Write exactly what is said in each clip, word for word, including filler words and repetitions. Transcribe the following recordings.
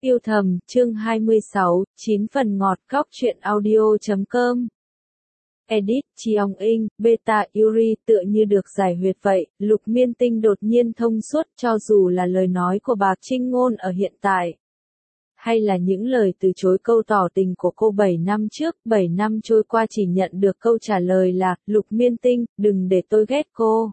Yêu thầm, chương hai mươi sáu, chín phần ngọt góc truyện audio chấm com. Edit, Chiong In, Beta, Yuri, tựa như được giải huyệt vậy, Lục Miên Tinh đột nhiên thông suốt cho dù là lời nói của Bạc Trinh Ngôn ở hiện tại. Hay là những lời từ chối câu tỏ tình của cô bảy năm trước, bảy năm trôi qua chỉ nhận được câu trả lời là, Lục Miên Tinh, đừng để tôi ghét cô.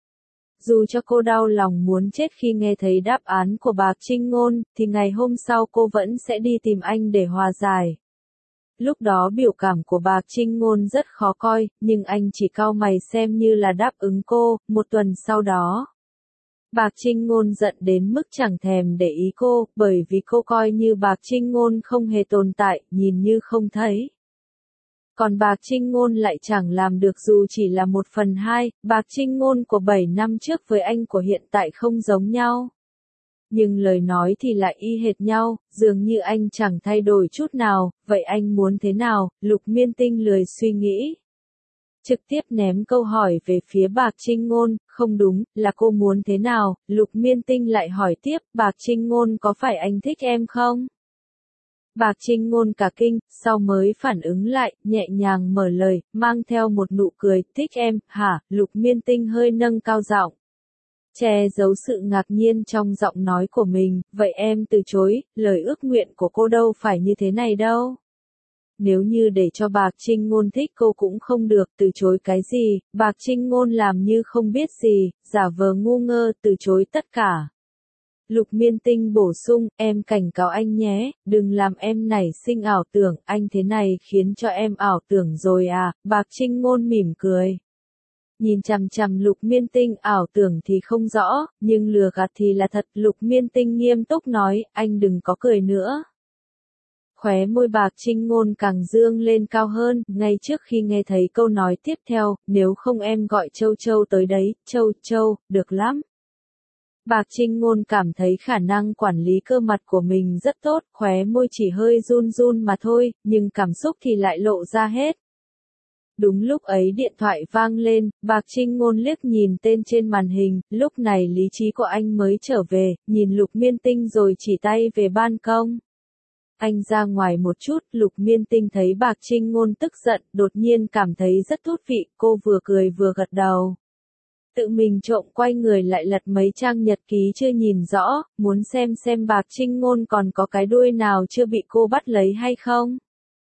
Dù cho cô đau lòng muốn chết khi nghe thấy đáp án của Bạc Trinh Ngôn, thì ngày hôm sau cô vẫn sẽ đi tìm anh để hòa giải. Lúc đó biểu cảm của Bạc Trinh Ngôn rất khó coi, nhưng anh chỉ cau mày xem như là đáp ứng cô. Một tuần sau đó, Bạc Trinh Ngôn giận đến mức chẳng thèm để ý cô, bởi vì cô coi như Bạc Trinh Ngôn không hề tồn tại, nhìn như không thấy. Còn Bạc Trinh Ngôn lại chẳng làm được dù chỉ là một phần hai, Bạc Trinh Ngôn của bảy năm trước với anh của hiện tại không giống nhau. Nhưng lời nói thì lại y hệt nhau, dường như anh chẳng thay đổi chút nào, vậy anh muốn thế nào? Lục Miên Tinh lười suy nghĩ. Trực tiếp ném câu hỏi về phía Bạc Trinh Ngôn, không đúng, là cô muốn thế nào? Lục Miên Tinh lại hỏi tiếp, Bạc Trinh Ngôn có phải anh thích em không? Bạc Trinh Ngôn cả kinh, sau mới phản ứng lại, nhẹ nhàng mở lời, mang theo một nụ cười, thích em, hả? Lục Miên Tinh hơi nâng cao giọng, che giấu sự ngạc nhiên trong giọng nói của mình, vậy em từ chối, lời ước nguyện của cô đâu phải như thế này đâu. Nếu như để cho Bạc Trinh Ngôn thích cô cũng không được, từ chối cái gì? Bạc Trinh Ngôn làm như không biết gì, giả vờ ngu ngơ, từ chối tất cả. Lục Miên Tinh bổ sung, em cảnh cáo anh nhé, đừng làm em nảy sinh ảo tưởng, anh thế này khiến cho em ảo tưởng rồi à? Bạc Trinh Ngôn mỉm cười. Nhìn chằm chằm Lục Miên Tinh, ảo tưởng thì không rõ, nhưng lừa gạt thì là thật. Lục Miên Tinh nghiêm túc nói, anh đừng có cười nữa. Khóe môi Bạc Trinh Ngôn càng dương lên cao hơn, ngay trước khi nghe thấy câu nói tiếp theo, nếu không em gọi Châu Châu tới đấy, Châu Châu, được lắm. Bạc Trinh Ngôn cảm thấy khả năng quản lý cơ mặt của mình rất tốt, khóe môi chỉ hơi run run mà thôi, nhưng cảm xúc thì lại lộ ra hết. Đúng lúc ấy điện thoại vang lên, Bạc Trinh Ngôn liếc nhìn tên trên màn hình, lúc này lý trí của anh mới trở về, nhìn Lục Miên Tinh rồi chỉ tay về ban công. Anh ra ngoài một chút, Lục Miên Tinh thấy Bạc Trinh Ngôn tức giận, đột nhiên cảm thấy rất thú vị, cô vừa cười vừa gật đầu. Tự mình trộm quay người lại lật mấy trang nhật ký chưa nhìn rõ, muốn xem xem Bạc Trinh Ngôn còn có cái đuôi nào chưa bị cô bắt lấy hay không.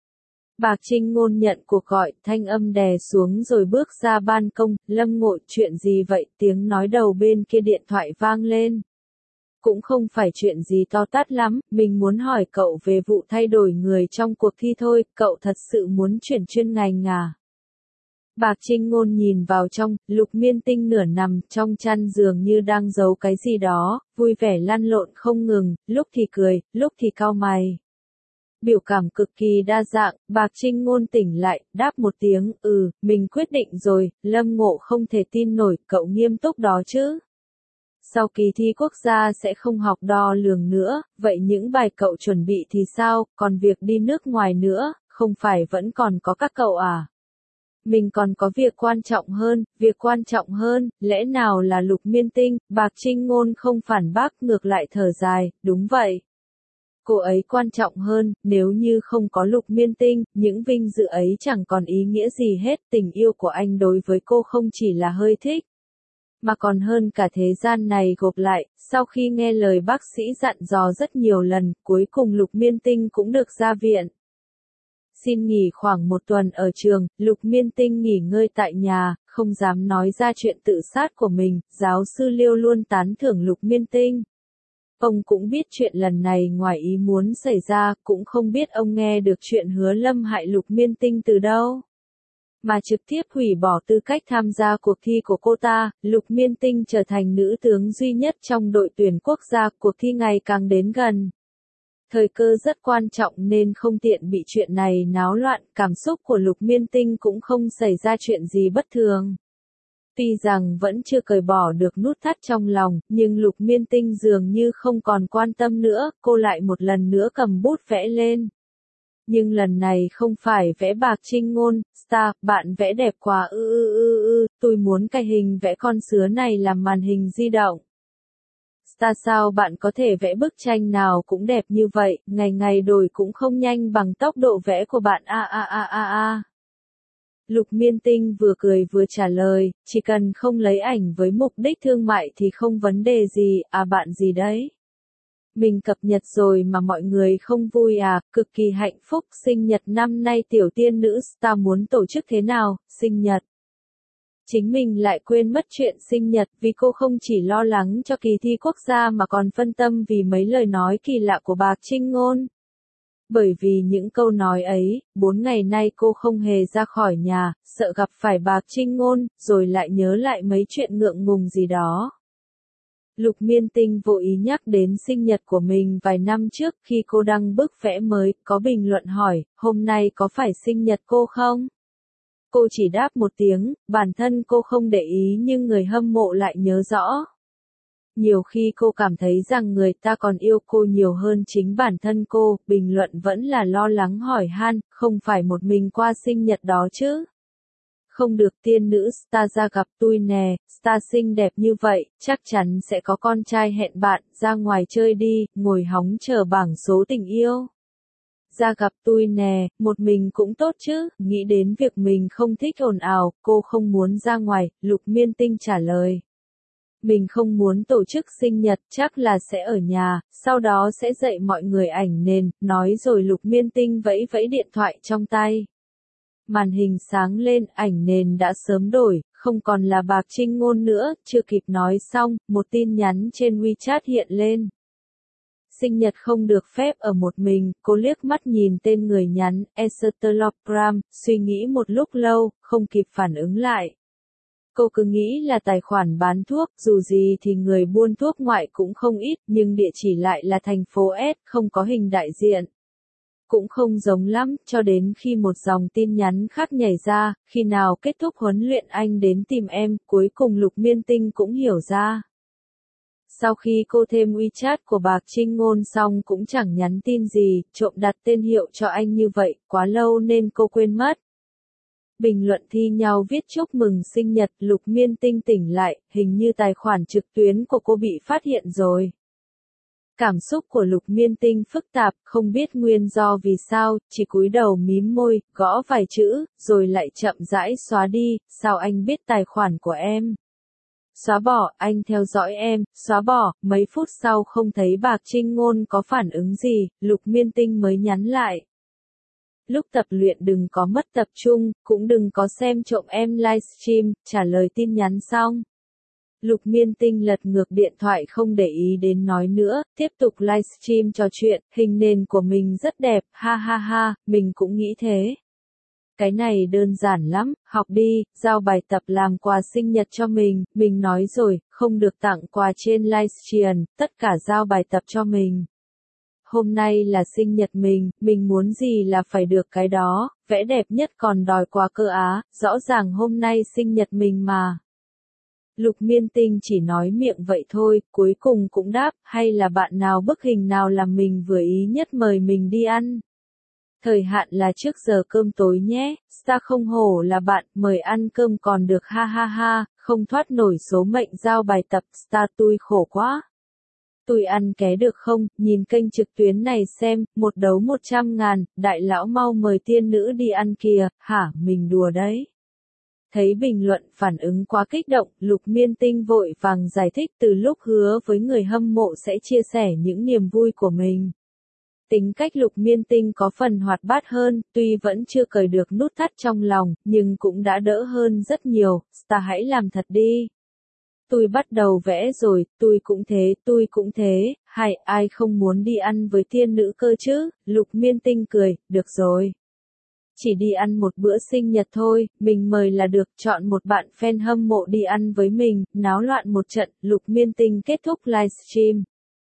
Bạc Trinh Ngôn nhận cuộc gọi, thanh âm đè xuống rồi bước ra ban công, Lâm Ngộ, chuyện gì vậy? Tiếng nói đầu bên kia điện thoại vang lên. Cũng không phải chuyện gì to tát lắm, mình muốn hỏi cậu về vụ thay đổi người trong cuộc thi thôi, cậu thật sự muốn chuyển chuyên ngành à? Bạc Trinh Ngôn nhìn vào trong, Lục Miên Tinh nửa nằm trong chăn giường như đang giấu cái gì đó, vui vẻ lăn lộn không ngừng, lúc thì cười, lúc thì cau mày. Biểu cảm cực kỳ đa dạng, Bạc Trinh Ngôn tỉnh lại, đáp một tiếng, ừ, mình quyết định rồi. Lâm Ngộ không thể tin nổi, cậu nghiêm túc đó chứ? Sau kỳ thi quốc gia sẽ không học đo lường nữa, vậy những bài cậu chuẩn bị thì sao, còn việc đi nước ngoài nữa, không phải vẫn còn có các cậu à? Mình còn có việc quan trọng hơn, việc quan trọng hơn, lẽ nào là Lục Miên Tinh? Bạc Trinh Ngôn không phản bác, ngược lại thở dài, đúng vậy. Cô ấy quan trọng hơn, nếu như không có Lục Miên Tinh, những vinh dự ấy chẳng còn ý nghĩa gì hết, tình yêu của anh đối với cô không chỉ là hơi thích, mà còn hơn cả thế gian này gộp lại. Sau khi nghe lời bác sĩ dặn dò rất nhiều lần, cuối cùng Lục Miên Tinh cũng được ra viện. Xin nghỉ khoảng một tuần ở trường, Lục Miên Tinh nghỉ ngơi tại nhà, không dám nói ra chuyện tự sát của mình, giáo sư Liêu luôn tán thưởng Lục Miên Tinh. Ông cũng biết chuyện lần này ngoài ý muốn xảy ra, cũng không biết ông nghe được chuyện Hứa Lâm hại Lục Miên Tinh từ đâu, mà trực tiếp hủy bỏ tư cách tham gia cuộc thi của cô ta. Lục Miên Tinh trở thành nữ tướng duy nhất trong đội tuyển quốc gia, cuộc thi ngày càng đến gần. Thời cơ rất quan trọng nên không tiện bị chuyện này náo loạn, cảm xúc của Lục Miên Tinh cũng không xảy ra chuyện gì bất thường. Tuy rằng vẫn chưa cởi bỏ được nút thắt trong lòng, nhưng Lục Miên Tinh dường như không còn quan tâm nữa, cô lại một lần nữa cầm bút vẽ lên. Nhưng lần này không phải vẽ Bạc Trinh Ngôn, star, bạn vẽ đẹp quá ư ư ư ư, tôi muốn cái hình vẽ con sứa này làm màn hình di động. Star sao bạn có thể vẽ bức tranh nào cũng đẹp như vậy, ngày ngày đổi cũng không nhanh bằng tốc độ vẽ của bạn a a a a a. Lục Miên Tinh vừa cười vừa trả lời, chỉ cần không lấy ảnh với mục đích thương mại thì không vấn đề gì, à bạn gì đấy? Mình cập nhật rồi mà mọi người không vui à, cực kỳ hạnh phúc, sinh nhật năm nay tiểu tiên nữ Star muốn tổ chức thế nào, sinh nhật. Chính mình lại quên mất chuyện sinh nhật vì cô không chỉ lo lắng cho kỳ thi quốc gia mà còn phân tâm vì mấy lời nói kỳ lạ của Bạc Trinh Ngôn. Bởi vì những câu nói ấy, bốn ngày nay cô không hề ra khỏi nhà, sợ gặp phải Bạc Trinh Ngôn, rồi lại nhớ lại mấy chuyện ngượng ngùng gì đó. Lục Miên Tinh vô ý nhắc đến sinh nhật của mình vài năm trước khi cô đăng bức vẽ mới, có bình luận hỏi, hôm nay có phải sinh nhật cô không? Cô chỉ đáp một tiếng, bản thân cô không để ý nhưng người hâm mộ lại nhớ rõ. Nhiều khi cô cảm thấy rằng người ta còn yêu cô nhiều hơn chính bản thân cô, bình luận vẫn là lo lắng hỏi han, không phải một mình qua sinh nhật đó chứ. Không được tiên nữ Star ra gặp tôi nè, Star xinh đẹp như vậy, chắc chắn sẽ có con trai hẹn bạn, ra ngoài chơi đi, ngồi hóng chờ bảng số tình yêu. Ra gặp tôi nè, một mình cũng tốt chứ, nghĩ đến việc mình không thích ồn ào, cô không muốn ra ngoài, Lục Miên Tinh trả lời. Mình không muốn tổ chức sinh nhật, chắc là sẽ ở nhà, sau đó sẽ dạy mọi người ảnh nền, nói rồi Lục Miên Tinh vẫy vẫy điện thoại trong tay. Màn hình sáng lên, ảnh nền đã sớm đổi, không còn là Bạc Trinh Ngôn nữa, chưa kịp nói xong, một tin nhắn trên WeChat hiện lên. Sinh nhật không được phép ở một mình, cô liếc mắt nhìn tên người nhắn, Esterlogram, suy nghĩ một lúc lâu, không kịp phản ứng lại. Cô cứ nghĩ là tài khoản bán thuốc, dù gì thì người buôn thuốc ngoại cũng không ít, nhưng địa chỉ lại là thành phố S, không có hình đại diện. Cũng không giống lắm, cho đến khi một dòng tin nhắn khác nhảy ra, khi nào kết thúc huấn luyện anh đến tìm em, cuối cùng Lục Miên Tinh cũng hiểu ra. Sau khi cô thêm WeChat của Bạc Trinh Ngôn xong cũng chẳng nhắn tin gì, trộm đặt tên hiệu cho anh như vậy, quá lâu nên cô quên mất. Bình luận thi nhau viết chúc mừng sinh nhật, Lục Miên Tinh tỉnh lại, hình như tài khoản trực tuyến của cô bị phát hiện rồi. Cảm xúc của Lục Miên Tinh phức tạp, không biết nguyên do vì sao, chỉ cúi đầu mím môi, gõ vài chữ, rồi lại chậm rãi xóa đi, sao anh biết tài khoản của em? Xóa bỏ, anh theo dõi em, xóa bỏ, mấy phút sau không thấy Bạc Trinh Ngôn có phản ứng gì, Lục Miên Tinh mới nhắn lại. Lúc tập luyện đừng có mất tập trung, cũng đừng có xem trộm em livestream, trả lời tin nhắn xong. Lục Miên Tinh lật ngược điện thoại không để ý đến nói nữa, tiếp tục livestream trò chuyện, hình nền của mình rất đẹp, ha ha ha, mình cũng nghĩ thế. Cái này đơn giản lắm, học đi, giao bài tập làm quà sinh nhật cho mình, mình nói rồi, không được tặng quà trên livestream, tất cả giao bài tập cho mình. Hôm nay là sinh nhật mình, mình muốn gì là phải được cái đó, vẽ đẹp nhất còn đòi quà cơ á, rõ ràng hôm nay sinh nhật mình mà. Lục Miên Tinh chỉ nói miệng vậy thôi, cuối cùng cũng đáp, hay là bạn nào bức hình nào làm mình vừa ý nhất mời mình đi ăn. Thời hạn là trước giờ cơm tối nhé, Star không hổ là bạn, mời ăn cơm còn được ha ha ha, không thoát nổi số mệnh giao bài tập, Star tui khổ quá. Tui ăn ké được không, nhìn kênh trực tuyến này xem, một đấu một trăm ngàn, đại lão mau mời tiên nữ đi ăn kìa, hả, mình đùa đấy. Thấy bình luận phản ứng quá kích động, Lục Miên Tinh vội vàng giải thích từ lúc hứa với người hâm mộ sẽ chia sẻ những niềm vui của mình. Tính cách Lục Miên Tinh có phần hoạt bát hơn, tuy vẫn chưa cởi được nút thắt trong lòng, nhưng cũng đã đỡ hơn rất nhiều, Star hãy làm thật đi. Tôi bắt đầu vẽ rồi, tôi cũng thế, tôi cũng thế, hay ai không muốn đi ăn với tiên nữ cơ chứ, Lục Miên Tinh cười, được rồi. Chỉ đi ăn một bữa sinh nhật thôi, mình mời là được, chọn một bạn fan hâm mộ đi ăn với mình, náo loạn một trận, Lục Miên Tinh kết thúc livestream.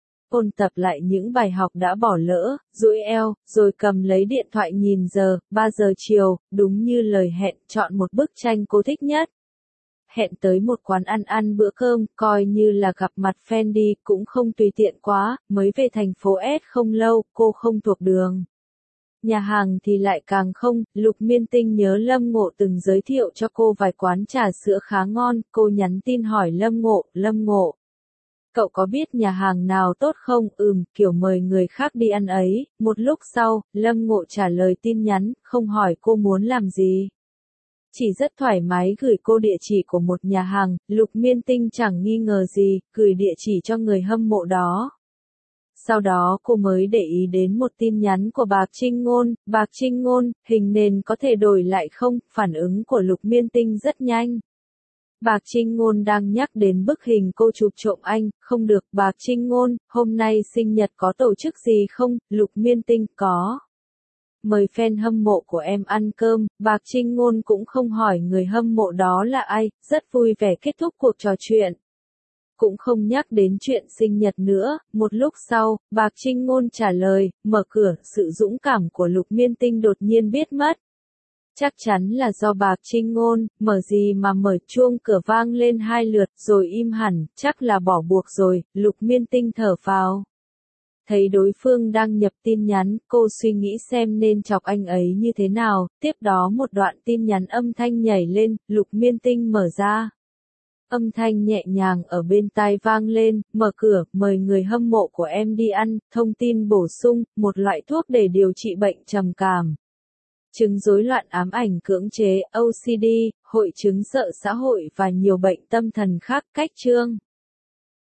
Ôn tập lại những bài học đã bỏ lỡ, duỗi eo, rồi cầm lấy điện thoại nhìn giờ, ba giờ chiều, đúng như lời hẹn, chọn một bức tranh cô thích nhất. Hẹn tới một quán ăn ăn bữa cơm, coi như là gặp mặt fan đi, cũng không tùy tiện quá, mới về thành phố S không lâu, cô không thuộc đường. Nhà hàng thì lại càng không, Lục Miên Tinh nhớ Lâm Ngộ từng giới thiệu cho cô vài quán trà sữa khá ngon, cô nhắn tin hỏi Lâm Ngộ, Lâm Ngộ. cậu có biết nhà hàng nào tốt không? Ừm, kiểu mời người khác đi ăn ấy. Một lúc sau, Lâm Ngộ trả lời tin nhắn, không hỏi cô muốn làm gì. Chỉ rất thoải mái gửi cô địa chỉ của một nhà hàng. Lục Miên Tinh chẳng nghi ngờ gì, gửi địa chỉ cho người hâm mộ đó. Sau đó cô mới để ý đến một tin nhắn của Bạc Trinh Ngôn. Bạc Trinh Ngôn, hình nền có thể đổi lại không? Phản ứng của Lục Miên Tinh rất nhanh. Bạc Trinh Ngôn đang nhắc đến bức hình cô chụp trộm anh. Không được, Bạc Trinh Ngôn, hôm nay sinh nhật có tổ chức gì không? Lục Miên Tinh, có. Mời fan hâm mộ của em ăn cơm. Bạc Trinh Ngôn cũng không hỏi người hâm mộ đó là ai, rất vui vẻ kết thúc cuộc trò chuyện. Cũng không nhắc đến chuyện sinh nhật nữa. Một lúc sau, Bạc Trinh Ngôn trả lời, mở cửa. Sự dũng cảm của Lục Miên Tinh đột nhiên biết mất. Chắc chắn là do Bạc Trinh Ngôn. Mở gì mà mở, chuông cửa vang lên hai lượt rồi im hẳn, chắc là bỏ buộc rồi. Lục Miên Tinh thở phào. Thấy đối phương đang nhập tin nhắn, cô suy nghĩ xem nên chọc anh ấy như thế nào. Tiếp đó một đoạn tin nhắn âm thanh nhảy lên. Lục Miên Tinh mở ra. Âm thanh nhẹ nhàng ở bên tai vang lên, mở cửa, mời người hâm mộ của em đi ăn. Thông tin bổ sung, một loại thuốc để điều trị bệnh trầm cảm, chứng rối loạn ám ảnh cưỡng chế, O C D, hội chứng sợ xã hội và nhiều bệnh tâm thần khác. Cách chương